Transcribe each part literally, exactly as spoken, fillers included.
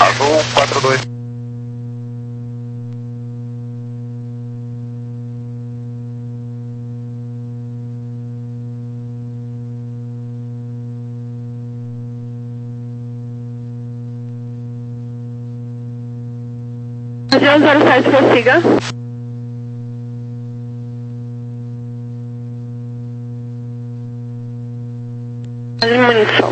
Azul quatro dois. zero sete, prossiga. Munição.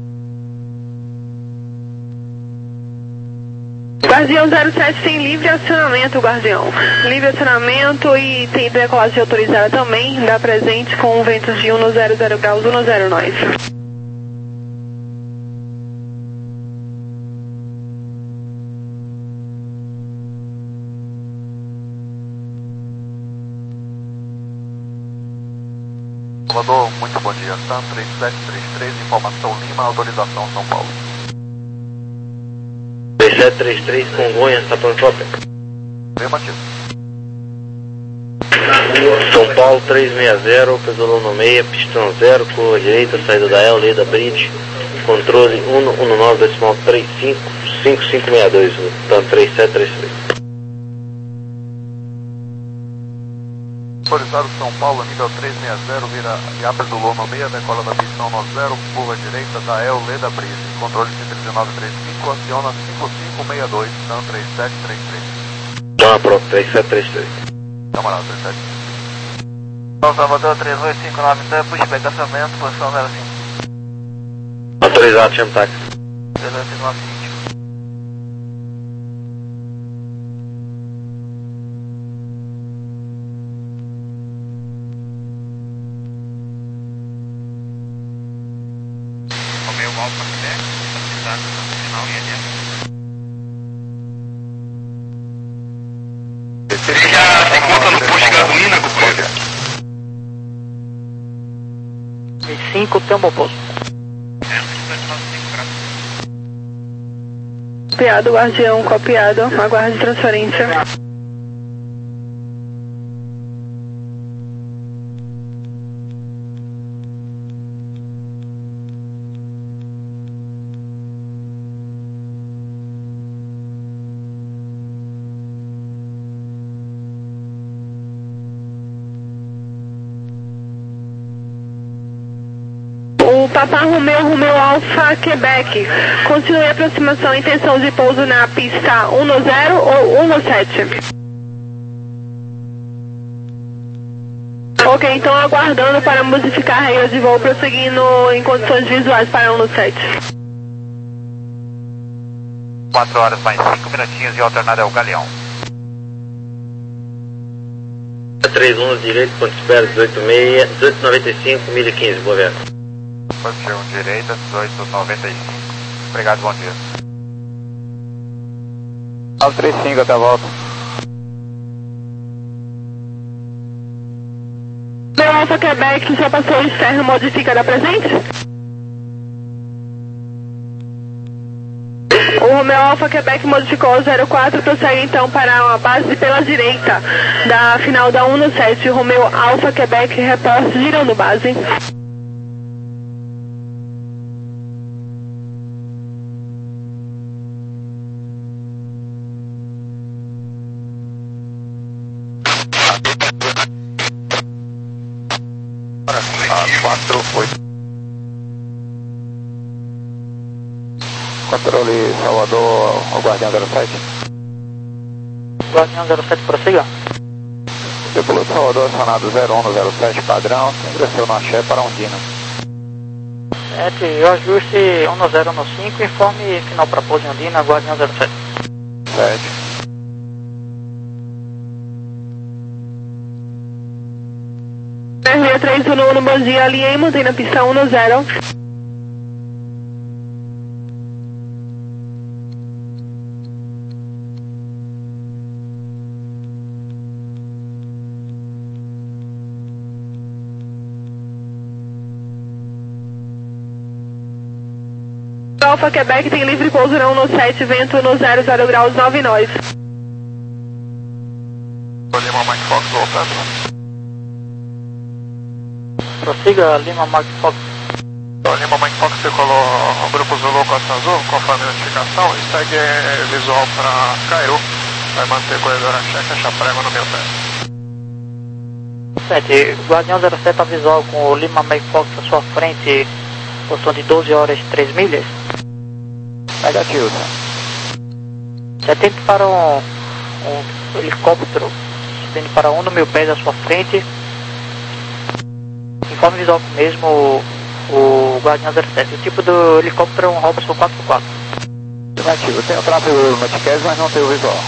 Guardião zero sete tem livre acionamento, Guardião. Livre acionamento e tem decolagem autorizada também. Dá presente com ventos de um no zero zero graus, um no zero nós. Salvador, muito bom dia. SAM três sete três três, informação Lima, autorização São Paulo. três sete três três, Congonhas, está pronto shopping. Afirmativo. São Paulo três seis zero, pesolão no meia, pistão zero, curva direita, saída da L, da Bridge, controle um um nove, decimal três cinco, cinco cinco seis dois, SAM três sete três três. Autorizado São Paulo, nível três seis zero, vira Yapes do Lono meia, decola da pistão no zero, curva direita da El, Leda Brise, controle cento e dezenove trinta e cinco, aciona cinco cinco seis dois, SAM três sete três três. Então, pronto, três sete três três. Camarada, três sete. São Salvador três oito cinco nove, pushback acionamento, posição zero cinco. Autorizado, chama táxi. três oito cinco nove. Alfa Quebec, estabilidade final e N S. Ele já tem conta no posto de gasolina, companheiro? cinco, tempo oposto. Copiado, Guardião, copiado. Aguarde transferência. Papa Romeu, Romeu Alfa, Quebec. Continue a aproximação, intenção de pouso na pista um no zero ou um no sete. Ok, então aguardando para modificar a regra de voo, prosseguindo em condições visuais para um no sete. quatro horas mais cinco minutinhos e alternado é o Galeão. três um direito, ponto espera dezoito seis, dezoito noventa e cinco, mil e quinze, boa viagem. Posição direita, dezoito noventa e cinco. Obrigado, bom dia. nove três cinco, até a volta. Meu Alfa Quebec já passou o externo, modifica da presente? O Romeu Alfa Quebec modificou o zero quatro, prossegue então para a base pela direita da final da um no sete. Romeu Alfa Quebec, reporte girando base. quatro oito. Controle Salvador, o Guardião zero sete. Guardião zero sete, prossiga. Piloto Salvador, acionado zero um no zero sete, padrão, ingressou na Axé para Ondina. sete, eu ajuste um no zero no cinco, informe final para pouso em Ondina, Guardião zero sete. sete. R três um no bom dia, alinhei, mantém na pista um no zero. Alfa Quebec tem livre pouso na um no sete, vento no zero zero graus, nove nós. Lima Mike Fox voltando. Prossiga, Lima Mark Fox. Lima Mike Fox decolou o grupo Zulu Costa Azul, conforme a notificação, e segue visual para Cairu. Vai manter corredor a cheque, achar prego no meu pé. sete, Guardião zero sete, a visual com o Lima Mike Fox à sua frente, posição de doze horas e três milhas. Negativo, né? setenta para um, um helicóptero subindo para um no mil pés à sua frente. Informe visual mesmo o, o Guardião zero sete. O tipo do helicóptero é um Robson quatro por quatro. Negativo, tem o tráfego no Noticast, mas não tem o visual.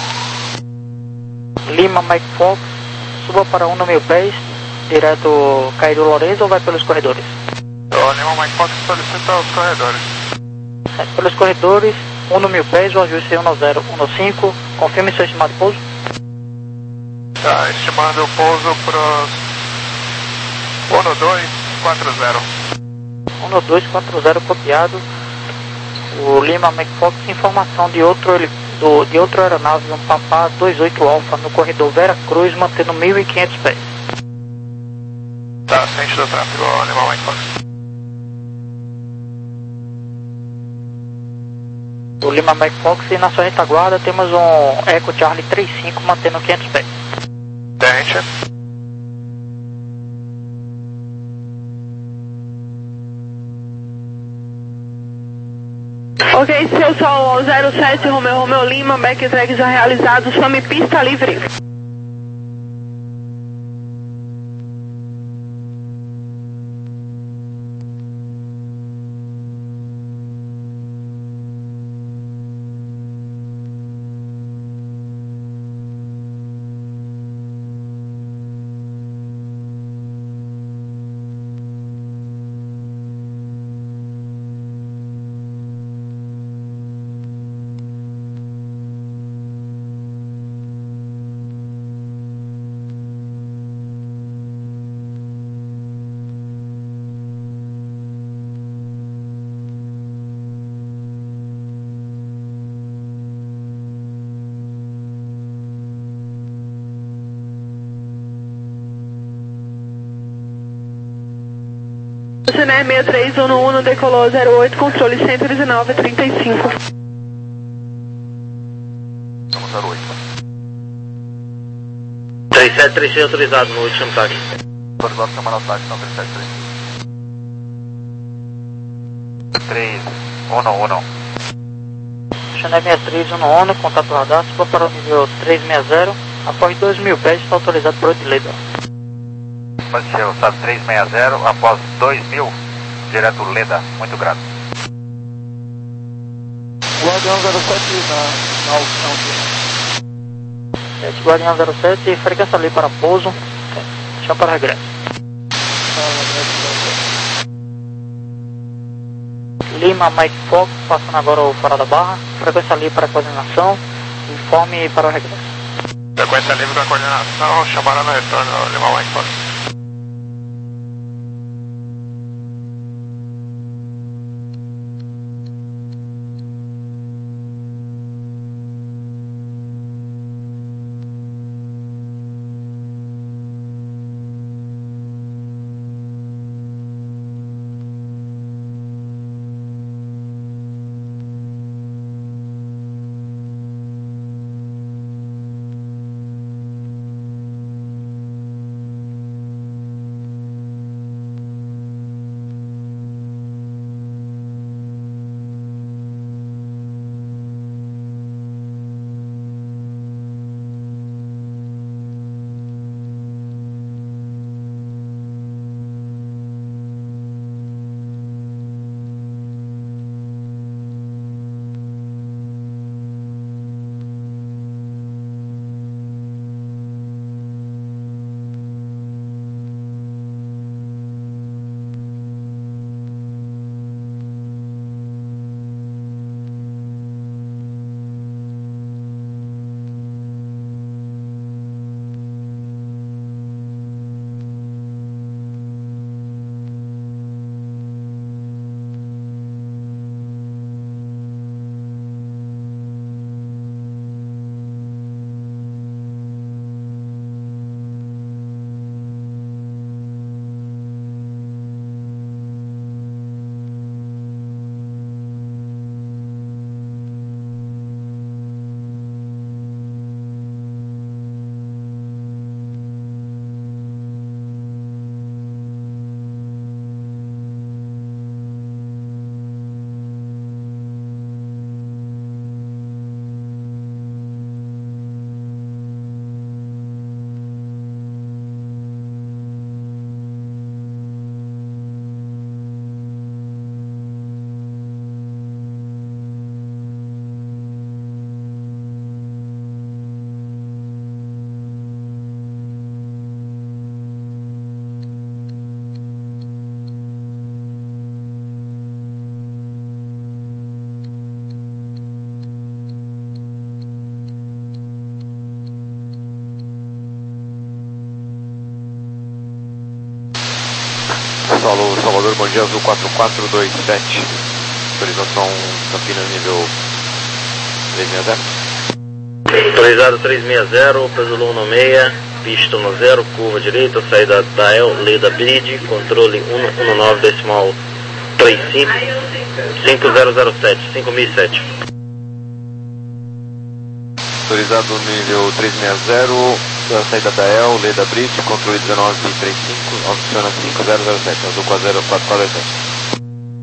Lima Mike Fox, suba para um no mil pés, direto Cairo Lourenço ou vai pelos corredores? O Lima Mike Fox solicita os corredores. É, pelos corredores, um no mil pés, o ajuste um zero um cinco, confirme seu estimado pouso. Tá, estimando o pouso pros um dois quatro zero. um dois quatro zero copiado. O Lima Mike Fox, informação de outro, do, de outra aeronave, um Papá vinte e oito Alfa no corredor Vera Cruz, mantendo mil e quinhentos pés. Tá, ciente do tráfego, Lima Mike Fox. O Lima Mike Fox, e na sua retaguarda temos um Echo Charlie trinta e cinco mantendo quinhentos pés. Tente. Ok, seu Sol zero sete, Romeu Romeu Lima, backtrack já realizado, some pista livre. C N R seis três um um decolou zero oito, controle cento e dezenove, trinta e cinco. Vamos zero oito. três sete três seis autorizado no último táxi. Autorizado chamar ao táxi, não, três sete três. três um um. Chanel seis três um um, contato radar, suba para o nível trezentos e sessenta, após dois mil pés, está autorizado por Odileda. Positivo, S A B trezentos e sessenta, após dois mil, direto Leda, muito grato. Guardião zero sete na, na opção de... Sete, Guardião zero sete, frequência ali para pouso, chão para regresso. Lima Mike Fox, passando agora o fora da barra, frequência ali para coordenação, informe para o regresso. Frequência livre para coordenação, chamaram no retorno, Lima Mike Fox. G Azul quatro quatro dois sete, autorização Campinas nível três seis zero. Autorizado três seis zero, peso um nove seis, pista um zero, curva direita, saída da E L, Leda Bridge, controle um um nove decimal três cinco, cinco zero zero sete, cinco mil e sete. Autorizado nível três seis zero, saída da E L, Leda Bridge, controle dezenove trinta e cinco, opciona cinco zero zero sete, azul quatro zero quatro quatro dois sete.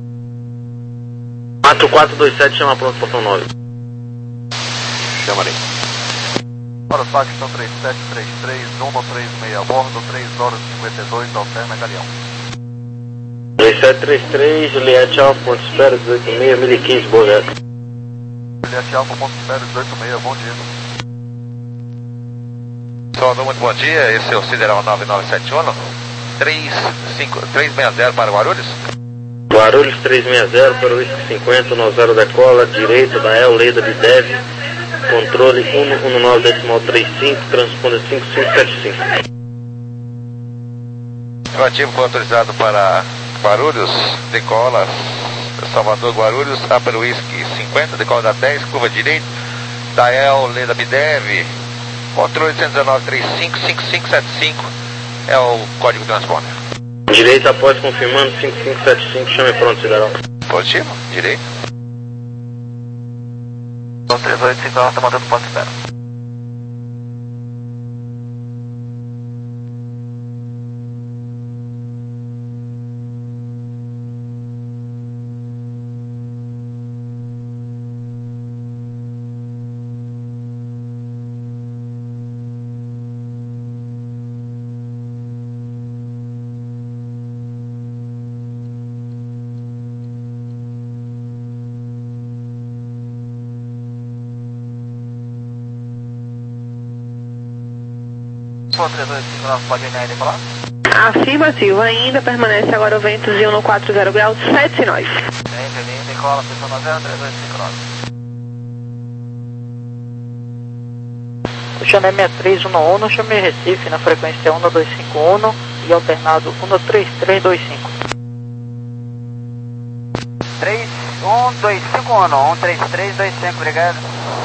quatro quatro dois sete, chama pronto, portão nove. Chamarei. Para o Paquistão três sete três três, Uno três seis a bordo, três horas e cinquenta e dois, alterna Galeão. três sete três três, Juliette Alfa, ponto espera, dezoito seis, mil e quinze, boa viagem. Juliette Alfa, ponto espera, dezoito seis, bom dia. Pessoal, muito bom dia, esse é o Sideral nove nove sete um, três seis zero para Guarulhos. Guarulhos três seis zero, para o Whisky cinquenta, nove zero decola, direita da E L, Leda Bidev, controle um um nove decimal três cinco, transponder cinco cinco sete cinco. O ativo foi autorizado para Guarulhos, decola Salvador Guarulhos, Upper Whisky cinquenta, decola da dez, curva direita, da E L, Leda Bidev, controle um um nove três cinco, cinco cinco sete cinco, é o código transponder. Direita após confirmando cinco cinco sete cinco, chame pronto, Sideral. Positivo, direito. Então três oito cinco nove, está mandando ponto espera. três oito cinco nove, pode ainda falar? Afirmativo, ainda permanece agora o vento de um quatro zero graus, sete nove. Entendi, decola, pessoal nove zero três oito cinco nove. O Channel sessenta e três um um, chamei Recife na frequência um dois cinco um e alternado um três três dois cinco. três um dois cinco um, um três três dois cinco, obrigado.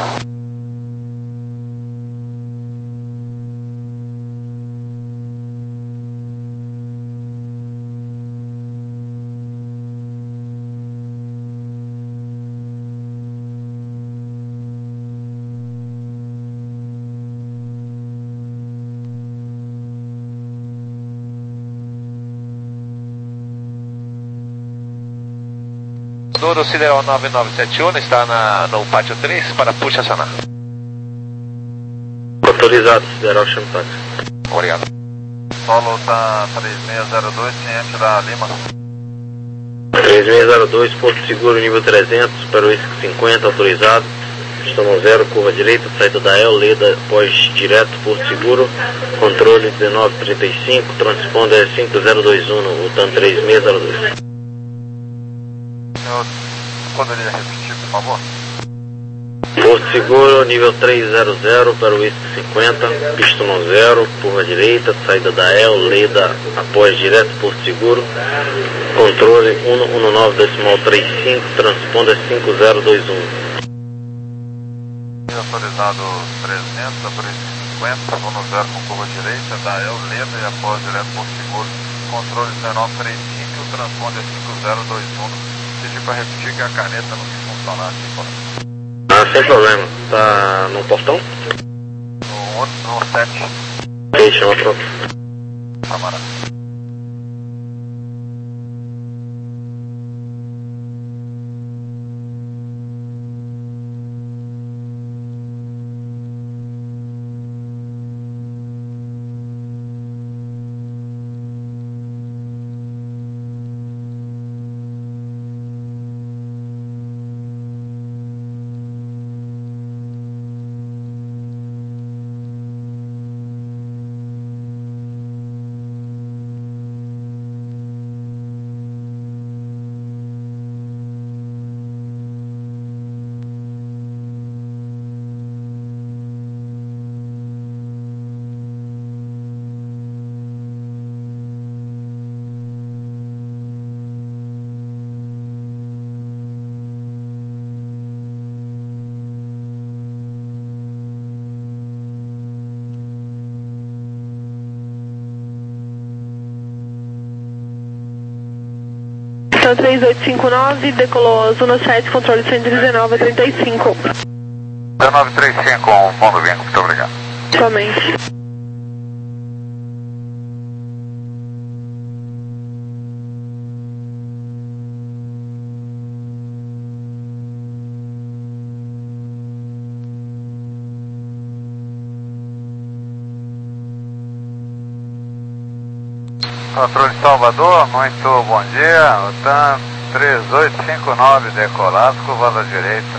Do Sideral nove nove sete um está na, no pátio três para puxa acionar. Autorizado, Sideral, chame táxi. Obrigado. Solo está três seis zero dois, ciente da Lima. três seis zero dois, Porto Seguro, nível trezentos, para o Whisky cinquenta, autorizado. Estamos zero, curva direita, saída da E L, Leda, pós direto, Porto Seguro, controle dezenove trinta e cinco, transponder cinco zero dois um, o TAN três seis zero dois. Senhor, poderia repetir, por favor? Porto Seguro, nível trezentos e para o Whisky cinquenta, pista um zero, curva direita, saída da E L, Leda, após direto, Porto Seguro, controle um um nove decimal três cinco, transponder cinco zero dois um. Autorizado trezentos, a Whisky cinquenta, um zero com curva direita, da E L, Leda e após direto, Porto Seguro, controle dezenove trinta e cinco, transponder cinco zero dois um. Pedi para repetir que a caneta não quis funcionar aqui fora. Ah, sem problema. Tá no portão? No, no sete. Ok, chama pronto. Camarada. Sun três oito cinco nove, decolou Zona sete, controle cento e dezenove a trinta e cinco. dezenove trinta e cinco, um ponto bingo, muito obrigado. Somente. Controle Salvador, muito bom dia. O T A M três oito cinco nove decolado, curva à direita.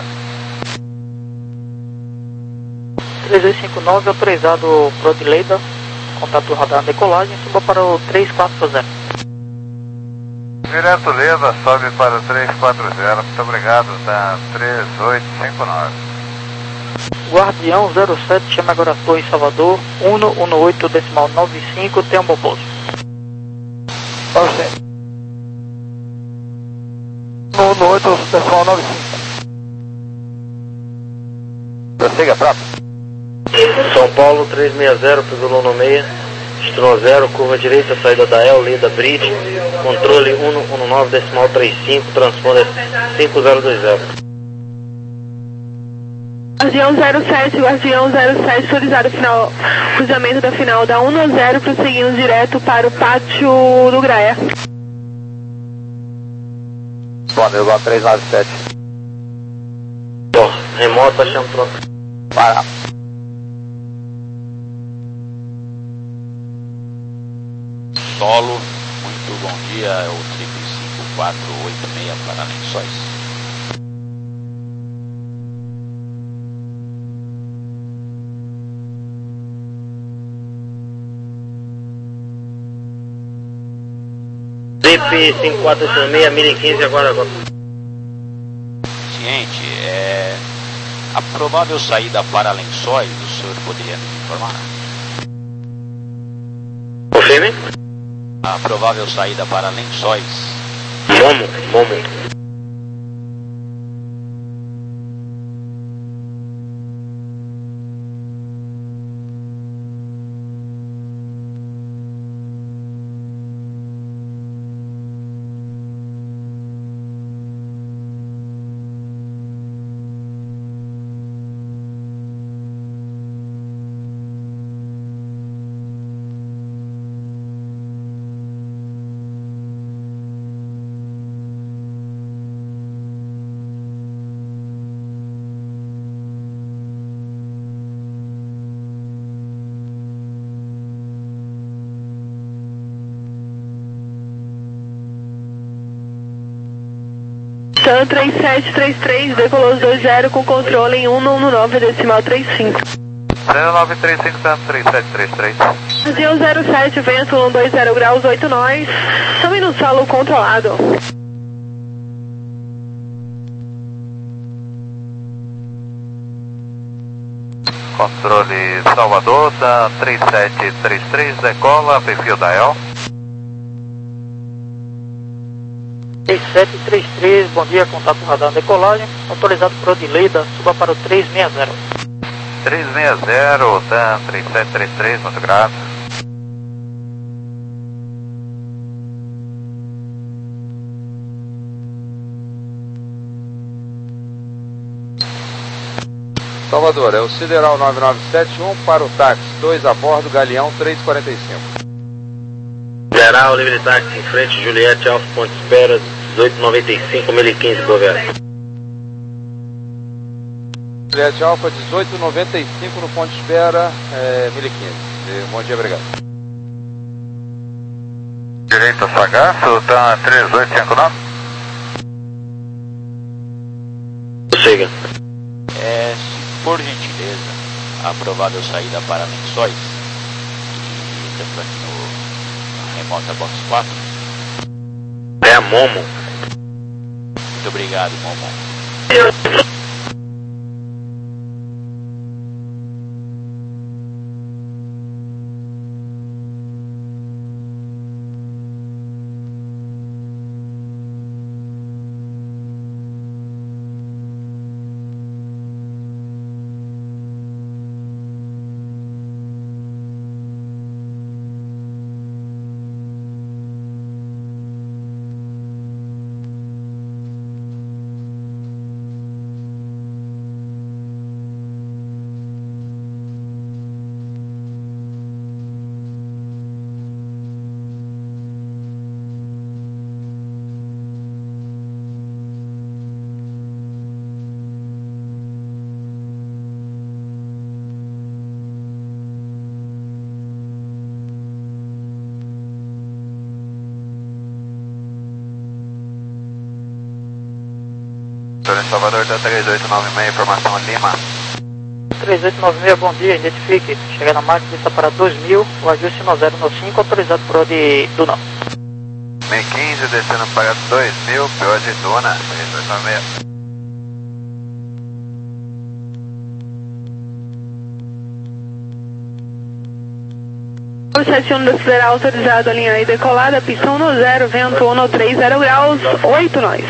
três oito cinco nove, autorizado pro Adileida, contato radar decolagem, suba para o três quatro zero. Direto Leda, sobe para o três quatro zero, muito obrigado, T A M três oito cinco nove. Guardião zero sete, chama agora Torre Salvador, um um oito decimal nove cinco, tem um bom pouso. um um oito decimal nove cinco. Prossiga, próprio. São Paulo três seis zero, peso no meia, Pistão zero, curva direita, saída da El, Leda Bridge, controle um um nove decimal trinta e cinco, transponder cinco zero dois zero. Guardião zero sete, Guardião zero sete, autorizado final, cruzamento da final da um zero, prosseguindo direto para o pátio do Graia. Respondeu, igual três nove sete. Bom, remoto, achando pronto. Para. Solo, muito bom dia, é o cinco cinco quatro oito seis para Lençóis. Zip cinco quatro oito seis, mil e quinze agora agora. Ciente, é... a provável saída para Lençóis, o senhor poderia me informar? Confirme? A provável saída para Lençóis. Momo, Momo. Sun três sete três três, decolou dois zero com controle em um um nove decimal trinta e cinco. dezenove trinta e cinco, três sete três três. Guardião zero sete, vento um dois zero graus, oito nós, sobe no solo controlado. Controle Salvador, T A M três sete três três, decola, perfil da El. três sete três três, bom dia, contato radar decolagem, autorizado por Adileida, suba para o três seis zero. três seis zero, T A M três sete três três, muito grato. Salvador, é o Sideral nove nove sete um para o táxi, dois a bordo, Galeão três quarenta e cinco. Geral, livre de táxi em frente, Juliette, Alfa, Ponte Espera, dezoito noventa e cinco, mil e quinze, Governo. Juliette Alfa, dezoito noventa e cinco no ponto de espera, é, mil e quinze. Bom dia, obrigado. Direita Sagaço, T A M três oito cinco nove. Prossiga. É, se por gentileza, a provável saída para Lençóis, e estamos aqui no na remota Box quatro. É a Momo. Muito obrigado, Momo. retorno em Salvador, da três oito nove seis, informação Lima. três oito nove seis, bom dia, identifique. Chega na máquina, está para dois mil, o ajuste no zero no cinco, autorizado por ordem do não. seis quinze, descendo para dois mil, P O de Duna, três oito nove seis. sete um do acelerar autorizado, a linha aí decolada, pistão no zero, vento um no três, zero graus, oito nós.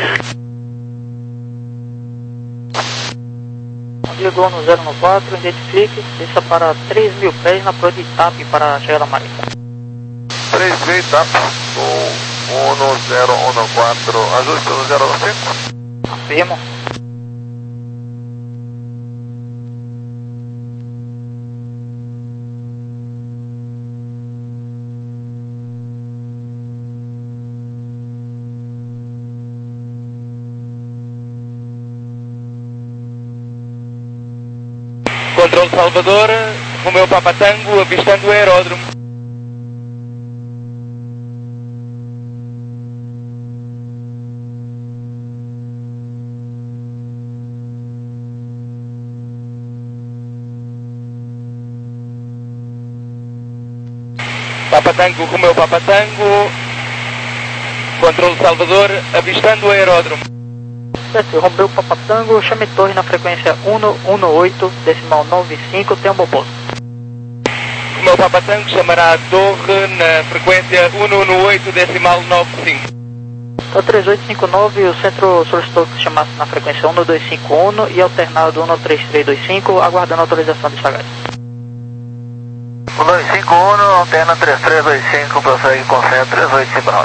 Ligou no zero no quatro, identifique, desça para três mil pés na proa de TAP para chegar na marina. três mil TAP, um no zero, um no quatro, ajuste no zero no cinco. Afirmo. Controle Salvador, Romeu Papa Tango, avistando o aeródromo. Papa Tango, Romeu Papa Tango, Controle Salvador, avistando o aeródromo. Certo, Romeu Papa Tango, chame torre na frequência um um oito, decimal nove cinco, tem um bom pouso. Romeu Papa Tango chamará a torre na frequência um um oito, decimal nove cinco. Então, três oito cinco nove, o centro solicitou que se chamasse na frequência um dois cinco um e alternado um três três dois cinco, aguardando autorização de sagaz. um dois cinco um, alterna três três dois cinco, prossegue com centro três oito cinco nove.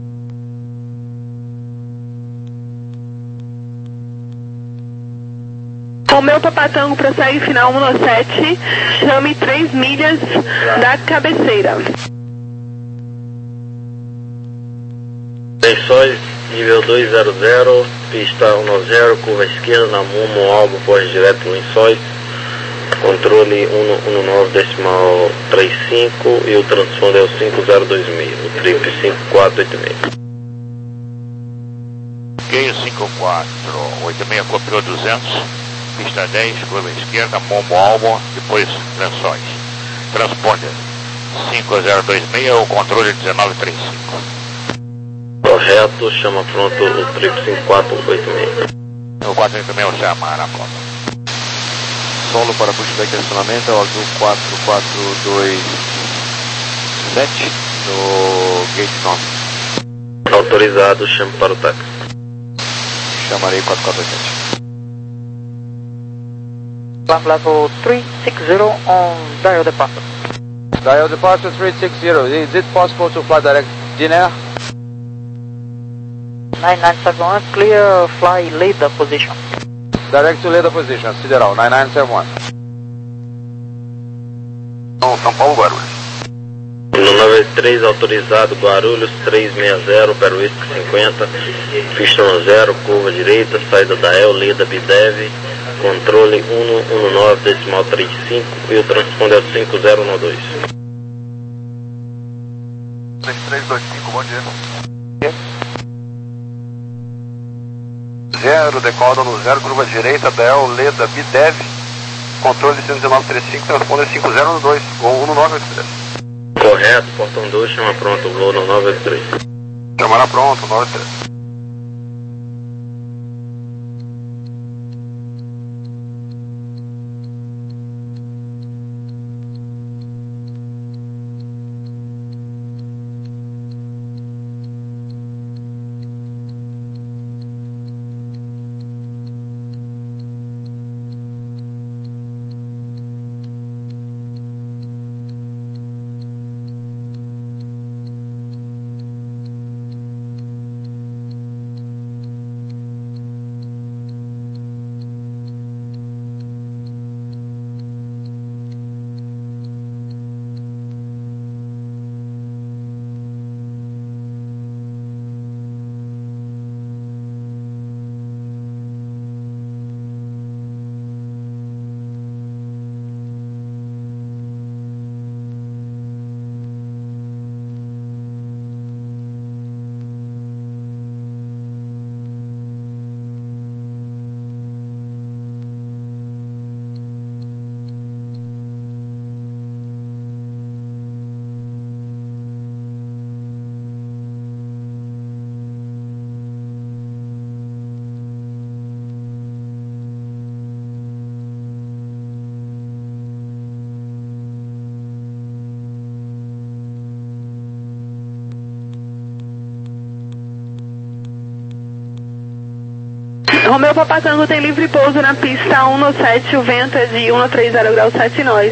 Romeu Papatango prossegue final um no sete, chame três milhas da cabeceira. Lençóis, nível dois zero zero, pista um zero, curva esquerda, na Momo, Albo, corre direto Lençóis, controle um um nove, decimal trinta e cinco e o transponder é o cinco zero dois seis, o trip cinco quatro oito seis. Gale cinco quatro oito seis, copiou duzentos, pista dez, curva esquerda, Momo, Albo, depois Lençóis. Transponder cinco zero dois seis, o controle dezenove trinta e cinco. Correto, chama pronto o trip cinco quatro oito seis. O quatro oito seis o chama na conta. Solo para pushback de acionamento, é o azul quatro quatro dois sete no gate nove. Autorizado, chame para o táxi. Chamarei quatro quatro dois sete. Climb level three six zero on dial departure. Dial departure three six zero. Is it possible to fly direct Dinair? nine nine seven one, clear fly leader position. Direct to leader position, Sideral, nine nine seven one. São Paulo, Guarulhos. No nove três autorizado, Guarulhos três seis zero, Peruísco cinquenta, pista um zero, curva direita, saída da El, Leda Bidev, controle um um nove, decimal trinta e cinco e o transponder é cinco zero um dois. três três dois cinco, bom dia. Zero, decola no zero, curva direita, Del, Leda, Bidev, controle cento e dezenove trinta e cinco, transponder cinco zero um dois, ou um nove oito três. Correto, portão dois, chama pronto, voo no nove oito três. Chamará pronto, nove oito três. Romeu Papa Tango tem livre pouso na pista um no sete, o vento é de um no trinta graus sete nós.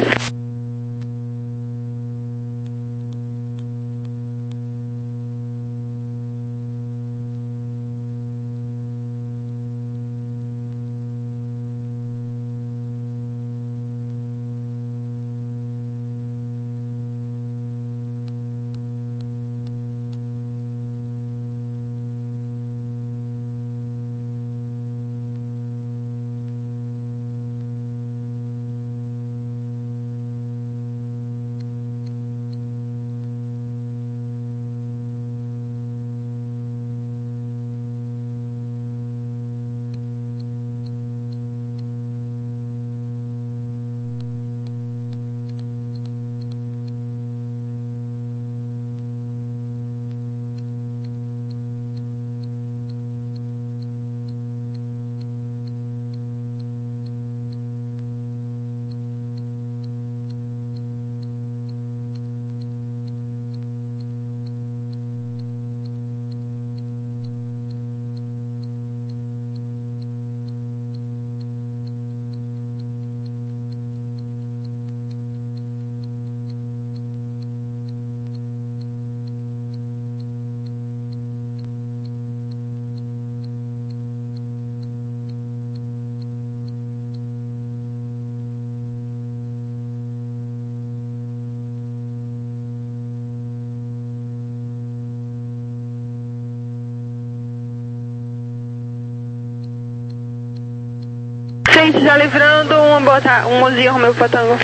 Gente, já livrando uma bota, um mozinho Romeu Papa Tango.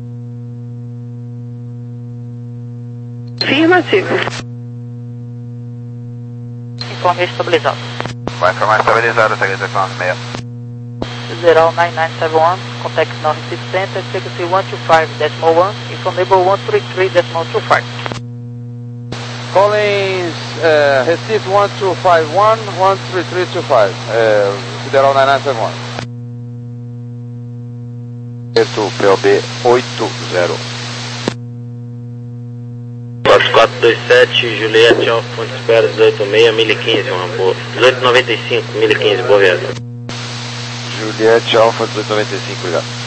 Afirmativo. Informe estabilizado. Vai informar estabilizado, seguida com meia. Federal nove nove sete um, contact North City Center, frequency one two five decimal one, informable one three three decimal two five. Collins, uh, Recife one two five one, one three three two five, uh, Federal nove nove sete um. P O B oito zero. quatro quatro dois sete, Juliette Alfa, Fonte Espera, dezoito seis, mil e quinze, uma boa. dezoito noventa e cinco, mil e quinze, boa viagem. Juliette Alfa dezoito noventa e cinco, obrigado.